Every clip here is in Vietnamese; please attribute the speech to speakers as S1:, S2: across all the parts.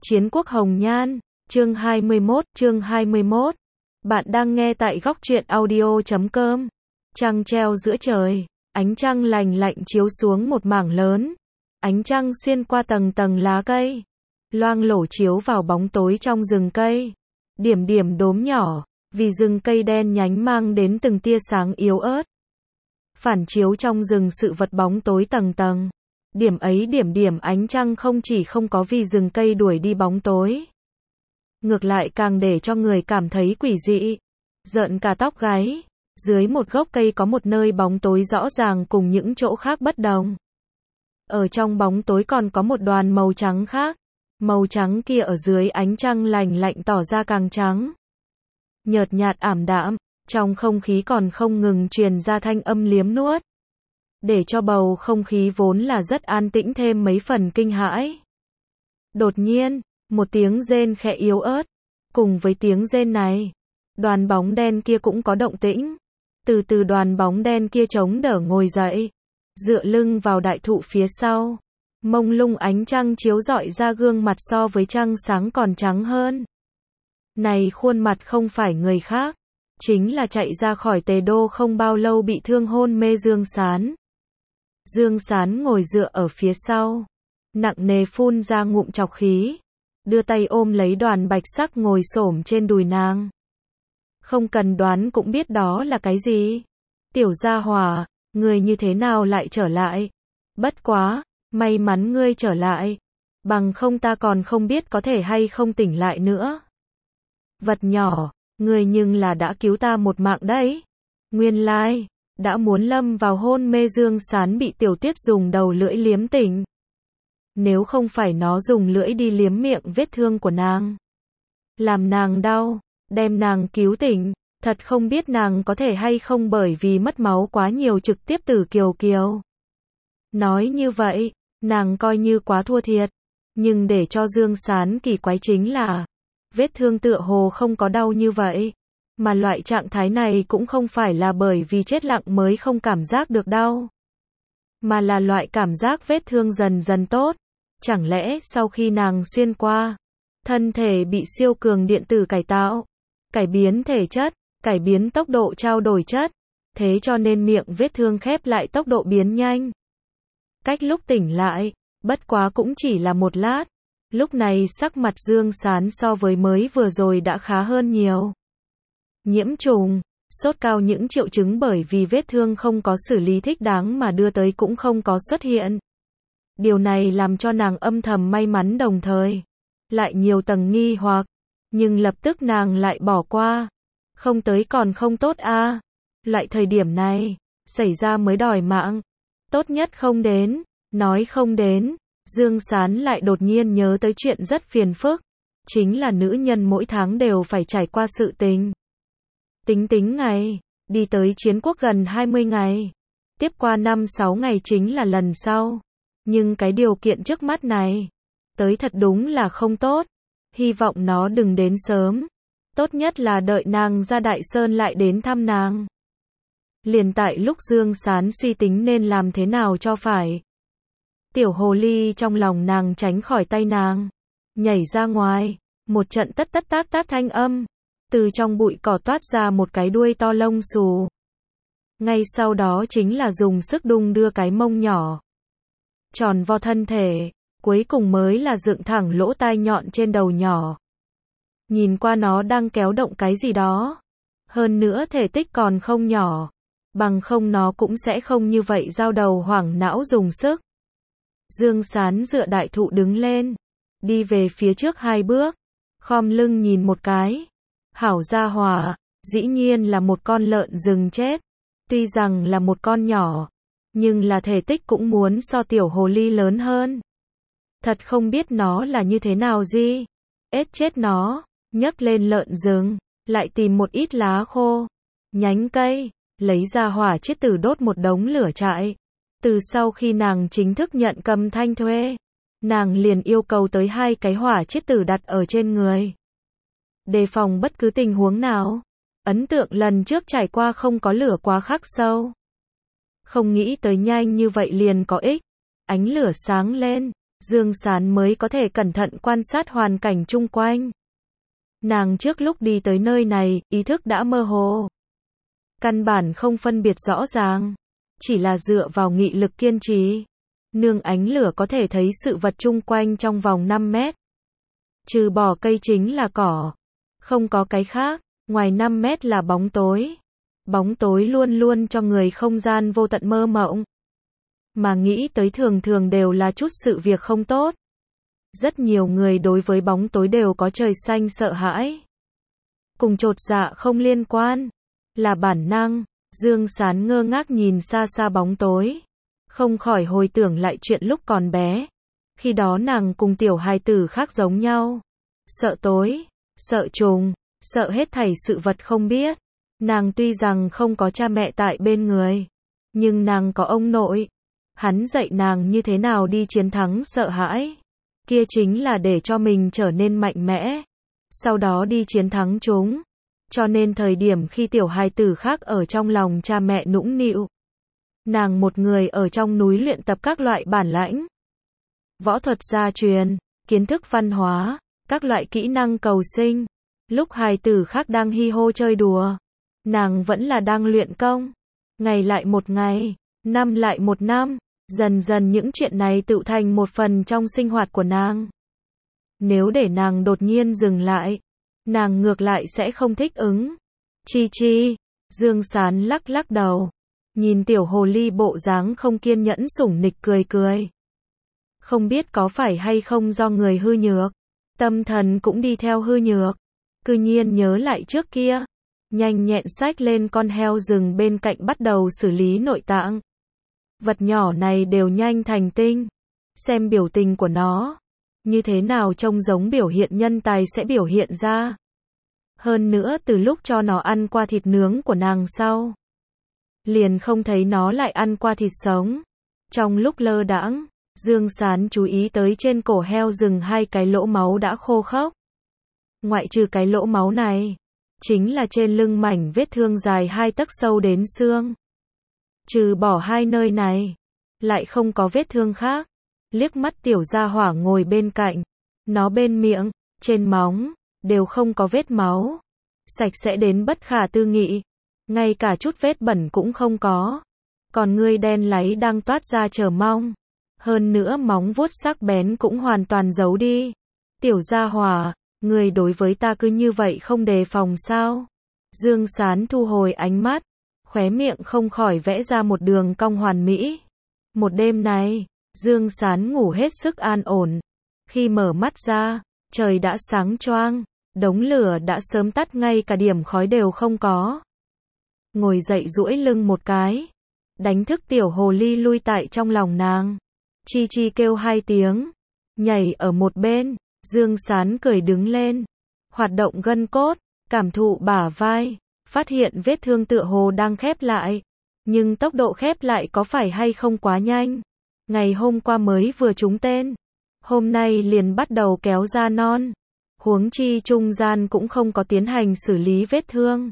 S1: Chiến quốc hồng nhan, chương 21. Bạn đang nghe tại góc truyện audio.com. Trăng treo giữa trời, ánh trăng lành lạnh chiếu xuống một mảng lớn. Ánh trăng xuyên qua tầng tầng lá cây, loang lổ chiếu vào bóng tối trong rừng cây. Điểm điểm đốm nhỏ, vì rừng cây đen nhánh mang đến từng tia sáng yếu ớt. Phản chiếu trong rừng sự vật bóng tối tầng tầng. Điểm ấy điểm ánh trăng không chỉ không có vì rừng cây đuổi đi bóng tối. Ngược lại càng để cho người cảm thấy quỷ dị, rợn cả tóc gáy. Dưới một gốc cây có một nơi bóng tối rõ ràng cùng những chỗ khác bất đồng. Ở trong bóng tối còn có một đoàn màu trắng khác. Màu trắng kia ở dưới ánh trăng lành lạnh tỏ ra càng trắng. Nhợt nhạt ảm đạm, trong không khí còn không ngừng truyền ra thanh âm liếm nuốt. Để cho bầu không khí vốn là rất an tĩnh thêm mấy phần kinh hãi. Đột nhiên, một tiếng rên khẽ yếu ớt. Cùng với tiếng rên này, đoàn bóng đen kia cũng có động tĩnh. Từ từ đoàn bóng đen kia chống đỡ ngồi dậy, dựa lưng vào đại thụ phía sau. Mông lung ánh trăng chiếu rọi ra gương mặt so với trăng sáng còn trắng hơn. Này khuôn mặt không phải người khác, chính là chạy ra khỏi Tề Đô không bao lâu bị thương hôn mê Dương Sán. Dương Sán ngồi dựa ở phía sau, nặng nề phun ra ngụm trọc khí, đưa tay ôm lấy đoàn bạch sắc ngồi xổm trên đùi nàng. Không cần đoán cũng biết đó là cái gì. Tiểu gia hỏa, người như thế nào lại trở lại? Bất quá, may mắn ngươi trở lại, bằng không ta còn không biết có thể hay không tỉnh lại nữa. Vật nhỏ, ngươi nhưng là đã cứu ta một mạng đấy. Nguyên lai, đã muốn lâm vào hôn mê Dương Sán bị Tiểu Tuyết dùng đầu lưỡi liếm tỉnh. Nếu không phải nó dùng lưỡi đi liếm miệng vết thương của nàng, làm nàng đau, đem nàng cứu tỉnh, thật không biết nàng có thể hay không bởi vì mất máu quá nhiều trực tiếp tử kiều kiều. Nói như vậy, nàng coi như quá thua thiệt, nhưng để cho Dương Sán kỳ quái chính là, vết thương tựa hồ không có đau như vậy, mà loại trạng thái này cũng không phải là bởi vì chết lặng mới không cảm giác được đau, mà là loại cảm giác vết thương dần dần tốt. Chẳng lẽ sau khi nàng xuyên qua, thân thể bị siêu cường điện tử cải tạo, cải biến thể chất, cải biến tốc độ trao đổi chất, thế cho nên miệng vết thương khép lại tốc độ biến nhanh. Cách lúc tỉnh lại, bất quá cũng chỉ là một lát, lúc này sắc mặt Dương Sán so với mới vừa rồi đã khá hơn nhiều. Nhiễm trùng, sốt cao, những triệu chứng bởi vì vết thương không có xử lý thích đáng mà đưa tới cũng không có xuất hiện. Điều này làm cho nàng âm thầm may mắn đồng thời lại nhiều tầng nghi hoặc, nhưng lập tức nàng lại bỏ qua. Không tới còn không tốt a. Loại thời điểm này, xảy ra mới đòi mạng. Tốt nhất không đến. Nói không đến, Dương Sán lại đột nhiên nhớ tới chuyện rất phiền phức. Chính là nữ nhân mỗi tháng đều phải trải qua sự tình. Tính ngày, đi tới chiến quốc gần 20 ngày. Tiếp qua 5-6 ngày chính là lần sau. Nhưng cái điều kiện trước mắt này, tới thật đúng là không tốt. Hy vọng nó đừng đến sớm. Tốt nhất là đợi nàng ra Đại Sơn lại đến thăm nàng. Liền tại lúc Dương Sán suy tính nên làm thế nào cho phải, tiểu hồ ly trong lòng nàng tránh khỏi tay nàng, nhảy ra ngoài, một trận tất tác thanh âm, từ trong bụi cỏ toát ra một cái đuôi to lông xù. Ngay sau đó chính là dùng sức đung đưa cái mông nhỏ, tròn vo thân thể, cuối cùng mới là dựng thẳng lỗ tai nhọn trên đầu nhỏ. Nhìn qua nó đang kéo động cái gì đó, hơn nữa thể tích còn không nhỏ, bằng không nó cũng sẽ không như vậy dao đầu hoảng não dùng sức. Dương Sán dựa đại thụ đứng lên, đi về phía trước 2 bước, khom lưng nhìn một cái. Hảo gia hỏa, dĩ nhiên là một con lợn rừng chết. Tuy rằng là một con nhỏ, nhưng là thể tích cũng muốn so tiểu hồ ly lớn hơn. Thật không biết nó là như thế nào gì. Ết chết nó, nhấc lên lợn rừng, lại tìm một ít lá khô, nhánh cây, lấy ra hỏa chiết tử đốt một đống lửa trại. Từ sau khi nàng chính thức nhận Cầm Thanh thuê, nàng liền yêu cầu tới 2 cái hỏa chiết tử đặt ở trên người, đề phòng bất cứ tình huống nào. Ấn tượng lần trước trải qua không có lửa quá khắc sâu, không nghĩ tới nhanh như vậy liền có ích. Ánh lửa sáng lên, Dương Sán mới có thể cẩn thận quan sát hoàn cảnh chung quanh. Nàng trước lúc đi tới nơi này, ý thức đã mơ hồ. Căn bản không phân biệt rõ ràng. Chỉ là dựa vào nghị lực kiên trì. Nương ánh lửa có thể thấy sự vật chung quanh trong vòng 5 mét. Trừ bỏ cây chính là cỏ. Không có cái khác, ngoài 5 mét là bóng tối. Bóng tối luôn luôn cho người không gian vô tận mơ mộng. Mà nghĩ tới thường thường đều là chút sự việc không tốt. Rất nhiều người đối với bóng tối đều có trời xanh sợ hãi. Cùng chột dạ không liên quan. Là bản năng. Dương Sán ngơ ngác nhìn xa xa bóng tối. Không khỏi hồi tưởng lại chuyện lúc còn bé. Khi đó nàng cùng tiểu hài tử khác giống nhau. Sợ tối, sợ trùng, sợ hết thảy sự vật không biết. Nàng tuy rằng không có cha mẹ tại bên người. Nhưng nàng có ông nội. Hắn dạy nàng như thế nào đi chiến thắng sợ hãi. Kia chính là để cho mình trở nên mạnh mẽ. Sau đó đi chiến thắng chúng. Cho nên thời điểm khi tiểu hài tử khác ở trong lòng cha mẹ nũng nịu. Nàng một người ở trong núi luyện tập các loại bản lãnh. Võ thuật gia truyền, kiến thức văn hóa, các loại kỹ năng cầu sinh. Lúc hài tử khác đang hi hô chơi đùa. Nàng vẫn là đang luyện công. Ngày lại một ngày, năm lại một năm. Dần dần những chuyện này tự thành một phần trong sinh hoạt của nàng. Nếu để nàng đột nhiên dừng lại, nàng ngược lại sẽ không thích ứng. Chi chi, Dương Sán lắc lắc đầu. Nhìn tiểu hồ ly bộ dáng không kiên nhẫn sủng nịch cười cười. Không biết có phải hay không do người hư nhược. Tâm thần cũng đi theo hư nhược. Cư nhiên nhớ lại trước kia. Nhanh nhẹn xách lên con heo rừng bên cạnh bắt đầu xử lý nội tạng. Vật nhỏ này đều nhanh thành tinh. Xem biểu tình của nó. Như thế nào trông giống biểu hiện nhân tài sẽ biểu hiện ra. Hơn nữa từ lúc cho nó ăn qua thịt nướng của nàng sau. Liền không thấy nó lại ăn qua thịt sống. Trong lúc lơ đãng, Dương Sán chú ý tới trên cổ heo rừng 2 cái lỗ máu đã khô khốc. Ngoại trừ cái lỗ máu này, chính là trên lưng mảnh vết thương dài 2 tấc sâu đến xương. Trừ bỏ 2 nơi này, lại không có vết thương khác. Liếc mắt tiểu gia hỏa ngồi bên cạnh, nó bên miệng, trên móng, đều không có vết máu. Sạch sẽ đến bất khả tư nghị. Ngay cả chút vết bẩn cũng không có. Còn ngươi đen láy đang toát ra chờ mong. Hơn nữa móng vuốt sắc bén cũng hoàn toàn giấu đi. Tiểu gia hỏa, ngươi đối với ta cứ như vậy không đề phòng sao? Dương Sán thu hồi ánh mắt, khóe miệng không khỏi vẽ ra một đường cong hoàn mỹ. Một đêm này, Dương Sán ngủ hết sức an ổn. Khi mở mắt ra, trời đã sáng choang, đống lửa đã sớm tắt ngay cả điểm khói đều không có. Ngồi dậy duỗi lưng một cái, đánh thức tiểu hồ ly lui tại trong lòng nàng. Chi chi kêu 2 tiếng, nhảy ở một bên, Dương Sán cười đứng lên, hoạt động gân cốt, cảm thụ bả vai, phát hiện vết thương tựa hồ đang khép lại, nhưng tốc độ khép lại có phải hay không quá nhanh. Ngày hôm qua mới vừa trúng tên, hôm nay liền bắt đầu kéo ra non. Huống chi trung gian cũng không có tiến hành xử lý vết thương.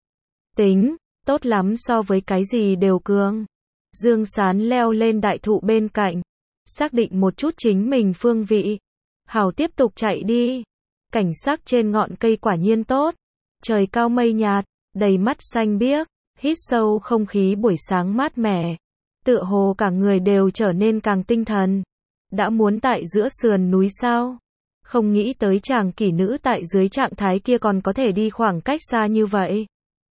S1: Tính, tốt lắm so với cái gì đều cường. Dương Sán leo lên đại thụ bên cạnh, xác định một chút chính mình phương vị. Hảo tiếp tục chạy đi. Cảnh sắc trên ngọn cây quả nhiên tốt. Trời cao mây nhạt, đầy mắt xanh biếc, hít sâu không khí buổi sáng mát mẻ. Tựa hồ cả người đều trở nên càng tinh thần. Đã muốn tại giữa sườn núi sao? Không nghĩ tới chàng kỷ nữ tại dưới trạng thái kia còn có thể đi khoảng cách xa như vậy.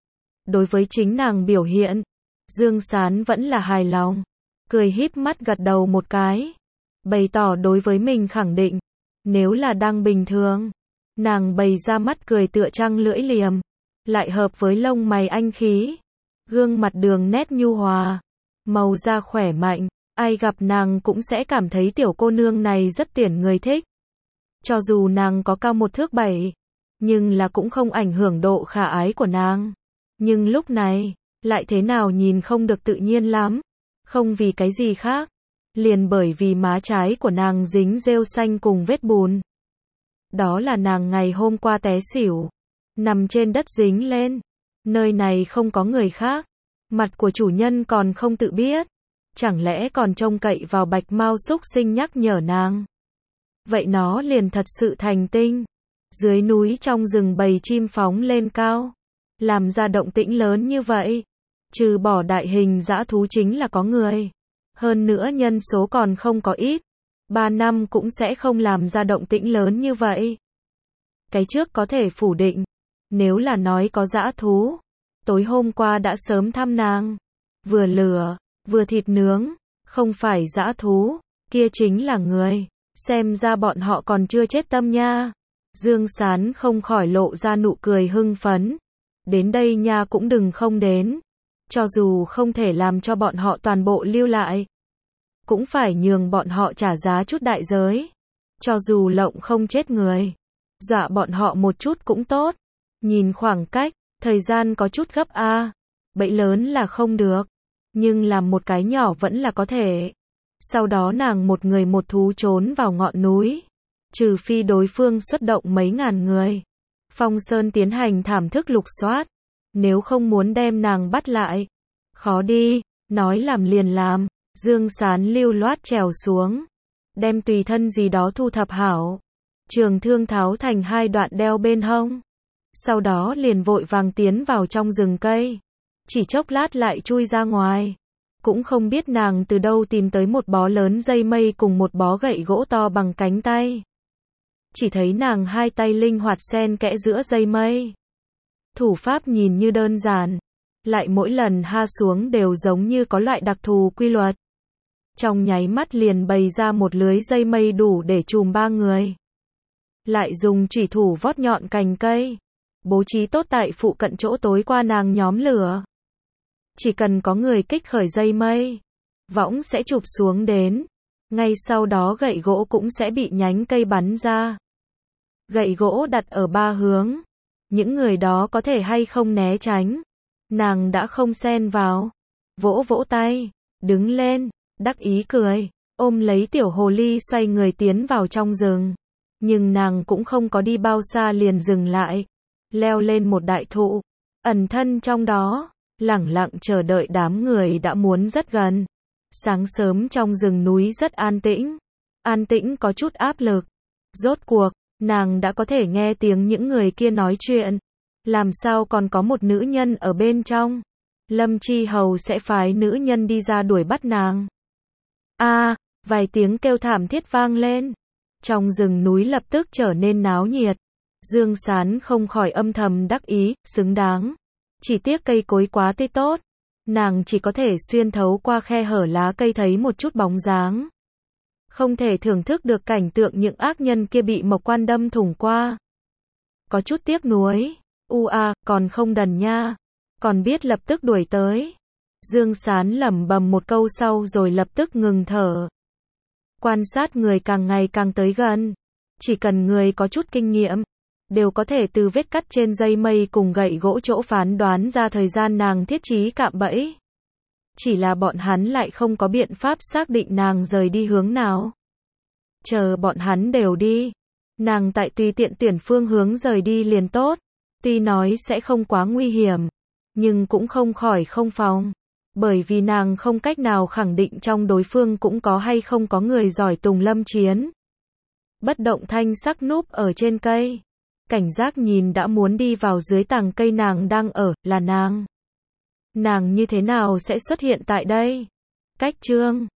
S1: Đối với chính nàng biểu hiện, Dương Sán vẫn là hài lòng. Cười híp mắt gật đầu một cái. Bày tỏ đối với mình khẳng định. Nếu là đang bình thường, nàng bày ra mắt cười tựa trăng lưỡi liềm. Lại hợp với lông mày anh khí. Gương mặt đường nét nhu hòa. Màu da khỏe mạnh. Ai gặp nàng cũng sẽ cảm thấy tiểu cô nương này rất tuyển người thích. Cho dù nàng có cao 1 thước 7, nhưng là cũng không ảnh hưởng độ khả ái của nàng. Nhưng lúc này, lại thế nào nhìn không được tự nhiên lắm. Không vì cái gì khác, liền bởi vì má trái của nàng dính rêu xanh cùng vết bùn. Đó là nàng ngày hôm qua té xỉu, nằm trên đất dính lên. Nơi này không có người khác, mặt của chủ nhân còn không tự biết. Chẳng lẽ còn trông cậy vào bạch mao xúc sinh nhắc nhở nàng. vậy nó liền thật sự thành tinh. Dưới núi trong rừng bầy chim phóng lên cao, làm ra động tĩnh lớn như vậy. Trừ bỏ đại hình dã thú chính là có người. Hơn nữa nhân số còn không có ít. 3 năm cũng sẽ không làm ra động tĩnh lớn như vậy. Cái trước có thể phủ định. Nếu là nói có dã thú, tối hôm qua đã sớm thăm nàng. Vừa lửa, vừa thịt nướng, không phải dã thú, kia chính là người. Xem ra bọn họ còn chưa chết tâm nha. Dương Sán không khỏi lộ ra nụ cười hưng phấn. Đến đây nha cũng đừng không đến. Cho dù không thể làm cho bọn họ toàn bộ lưu lại, cũng phải nhường bọn họ trả giá chút đại giới. Cho dù lộng không chết người, dọa bọn họ một chút cũng tốt. Nhìn khoảng cách, thời gian có chút gấp a. Bẫy lớn là không được, nhưng làm một cái nhỏ vẫn là có thể. Sau đó nàng một người một thú trốn vào ngọn núi. Trừ phi đối phương xuất động mấy ngàn người, Phong Sơn tiến hành thảm thức lục soát. Nếu không muốn đem nàng bắt lại, khó đi, nói làm liền làm. Dương Sán lưu loát trèo xuống, đem tùy thân gì đó thu thập hảo. Trường thương tháo thành 2 đoạn đeo bên hông. Sau đó liền vội vàng tiến vào trong rừng cây. Chỉ chốc lát lại chui ra ngoài. Cũng không biết nàng từ đâu tìm tới một bó lớn dây mây cùng một bó gậy gỗ to bằng cánh tay. Chỉ thấy nàng 2 tay linh hoạt xen kẽ giữa dây mây. Thủ pháp nhìn như đơn giản, lại mỗi lần ha xuống đều giống như có loại đặc thù quy luật. Trong nháy mắt liền bày ra một lưới dây mây đủ để trùm 3 người. Lại dùng chủy thủ vót nhọn cành cây, bố trí tốt tại phụ cận chỗ tối qua nàng nhóm lửa. Chỉ cần có người kích khởi dây mây, võng sẽ chụp xuống đến. Ngay sau đó gậy gỗ cũng sẽ bị nhánh cây bắn ra. Gậy gỗ đặt ở 3 hướng. Những người đó có thể hay không né tránh. Nàng đã không xen vào. Vỗ vỗ tay, đứng lên, đắc ý cười, ôm lấy tiểu hồ ly xoay người tiến vào trong rừng. Nhưng nàng cũng không có đi bao xa liền dừng lại. Leo lên một đại thụ, ẩn thân trong đó, lẳng lặng chờ đợi đám người đã muốn rất gần. Sáng sớm trong rừng núi rất an tĩnh. An tĩnh có chút áp lực. Rốt cuộc, nàng đã có thể nghe tiếng những người kia nói chuyện. Làm sao còn có một nữ nhân ở bên trong? Lâm Chi Hầu sẽ phái nữ nhân đi ra đuổi bắt nàng. Vài tiếng kêu thảm thiết vang lên. Trong rừng núi lập tức trở nên náo nhiệt. Dương Sán không khỏi âm thầm đắc ý, xứng đáng. Chỉ tiếc cây cối quá tươi tốt. Nàng chỉ có thể xuyên thấu qua khe hở lá cây thấy một chút bóng dáng. Không thể thưởng thức được cảnh tượng những ác nhân kia bị mộc quan đâm thủng qua. Có chút tiếc nuối. Còn không đần nha. Còn biết lập tức đuổi tới. Dương Sán lẩm bẩm một câu sau rồi lập tức ngừng thở. Quan sát người càng ngày càng tới gần. Chỉ cần người có chút kinh nghiệm, đều có thể từ vết cắt trên dây mây cùng gậy gỗ chỗ phán đoán ra thời gian nàng thiết trí cạm bẫy. Chỉ là bọn hắn lại không có biện pháp xác định nàng rời đi hướng nào. Chờ bọn hắn đều đi, nàng tại tùy tiện tuyển phương hướng rời đi liền tốt. Tuy nói sẽ không quá nguy hiểm, nhưng cũng không khỏi không phòng. Bởi vì nàng không cách nào khẳng định trong đối phương cũng có hay không có người giỏi tùng lâm chiến. Bất động thanh sắc núp ở trên cây. Cảnh giác nhìn đã muốn đi vào dưới tàng cây nàng đang ở, là nàng. Nàng như thế nào sẽ xuất hiện tại đây? Cách chương